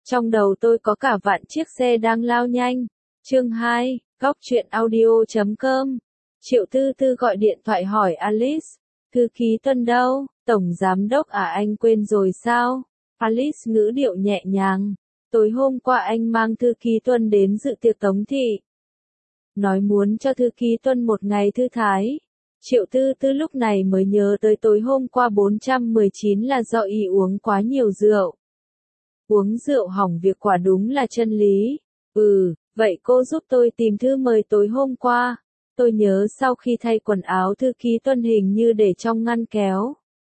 Trong đầu tôi có cả vạn chiếc xe đang lao nhanh. Chương 2, Góc truyện audio.com. Triệu Tư Tư gọi điện thoại hỏi Alice, thư ký Tuân đâu, tổng giám đốc à, anh quên rồi sao? Alice ngữ điệu nhẹ nhàng, tối hôm qua anh mang thư ký Tuân đến dự tiệc Tống Thị. Nói muốn cho thư ký Tuân một ngày thư thái. Triệu Tư Tư lúc này mới nhớ tới tối hôm qua 419 là do y uống quá nhiều rượu. Uống rượu hỏng việc quả đúng là chân lý. Vậy cô giúp tôi tìm thư mời tối hôm qua. Tôi nhớ sau khi thay quần áo thư ký Tuân hình như để trong ngăn kéo.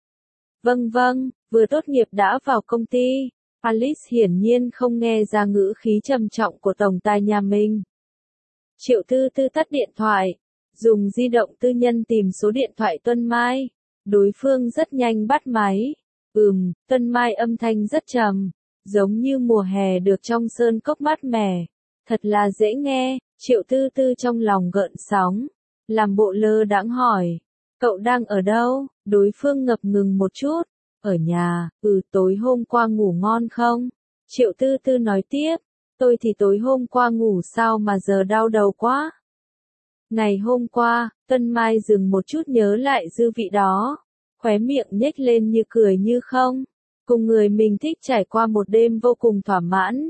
Vâng, vừa tốt nghiệp đã vào công ty. Alice hiển nhiên không nghe ra ngữ khí trầm trọng của tổng tài nhà mình. Triệu Tư Tư tắt điện thoại, dùng di động tư nhân tìm số điện thoại Tuân Mai. Đối phương rất nhanh bắt máy. Tuân Mai âm thanh rất trầm, giống như mùa hè được trong sơn cốc mát mẻ. Thật là dễ nghe. Triệu Tư Tư trong lòng gợn sóng, làm bộ lơ đãng hỏi, cậu đang ở đâu? Đối phương ngập ngừng một chút, ở nhà. Tối hôm qua ngủ ngon không? Triệu Tư Tư nói tiếp, tôi thì tối hôm qua ngủ sao mà giờ đau đầu quá. Ngày hôm qua, Tuân Mai dừng một chút nhớ lại dư vị đó, khóe miệng nhếch lên như cười như không, cùng người mình thích trải qua một đêm vô cùng thỏa mãn.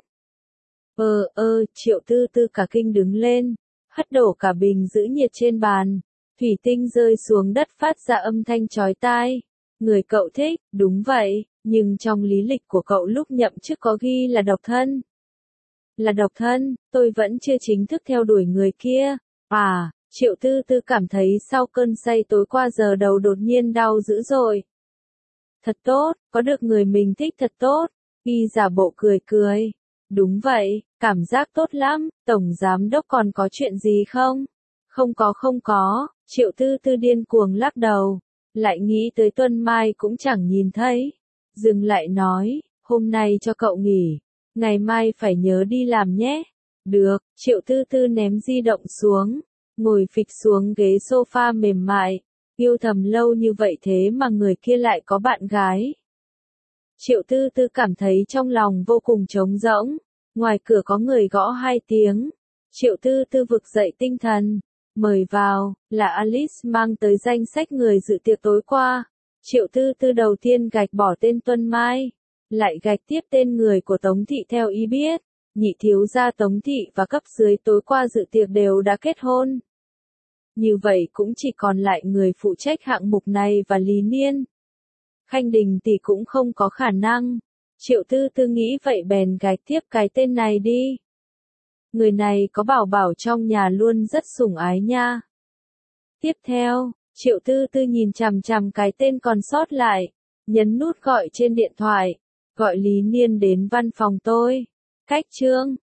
Triệu Tư Tư cả kinh đứng lên, hất đổ cả bình giữ nhiệt trên bàn, thủy tinh rơi xuống đất phát ra âm thanh chói tai. Người cậu thích, đúng vậy, nhưng trong lý lịch của cậu lúc nhậm chức có ghi là độc thân. Là độc thân, tôi vẫn chưa chính thức theo đuổi người kia. Triệu Tư Tư cảm thấy sau cơn say tối qua giờ đầu đột nhiên đau dữ dội. Thật tốt, có được người mình thích thật tốt. Y giả bộ cười. Đúng vậy, cảm giác tốt lắm. Tổng giám đốc còn có chuyện gì không? Không có. Triệu Tư Tư điên cuồng lắc đầu. Lại nghĩ tới Tuân Mai cũng chẳng nhìn thấy. Dừng lại nói, hôm nay cho cậu nghỉ. Ngày mai phải nhớ đi làm nhé. Được. Triệu Tư Tư ném di động xuống, ngồi phịch xuống ghế sofa mềm mại. Yêu thầm lâu như vậy thế mà người kia lại có bạn gái. Triệu Tư Tư cảm thấy trong lòng vô cùng trống rỗng. Ngoài cửa có người gõ 2 tiếng. Triệu Tư Tư vực dậy tinh thần. Mời vào, là Alice mang tới danh sách người dự tiệc tối qua. Triệu Tư Tư đầu tiên gạch bỏ tên Tuân Mai, lại gạch tiếp tên người của Tống Thị theo ý biết. Nhị thiếu gia Tống Thị và cấp dưới tối qua dự tiệc đều đã kết hôn. Như vậy cũng chỉ còn lại người phụ trách hạng mục này và Lý Niên. Khanh Đình thì cũng không có khả năng. Triệu Tư Tư nghĩ vậy bèn gạch tiếp cái tên này đi. Người này có bảo trong nhà luôn rất sủng ái nha. Tiếp theo, Triệu Tư Tư nhìn chằm chằm cái tên còn sót lại, nhấn nút gọi trên điện thoại, gọi Lý Niên đến văn phòng tôi. Cách Trương,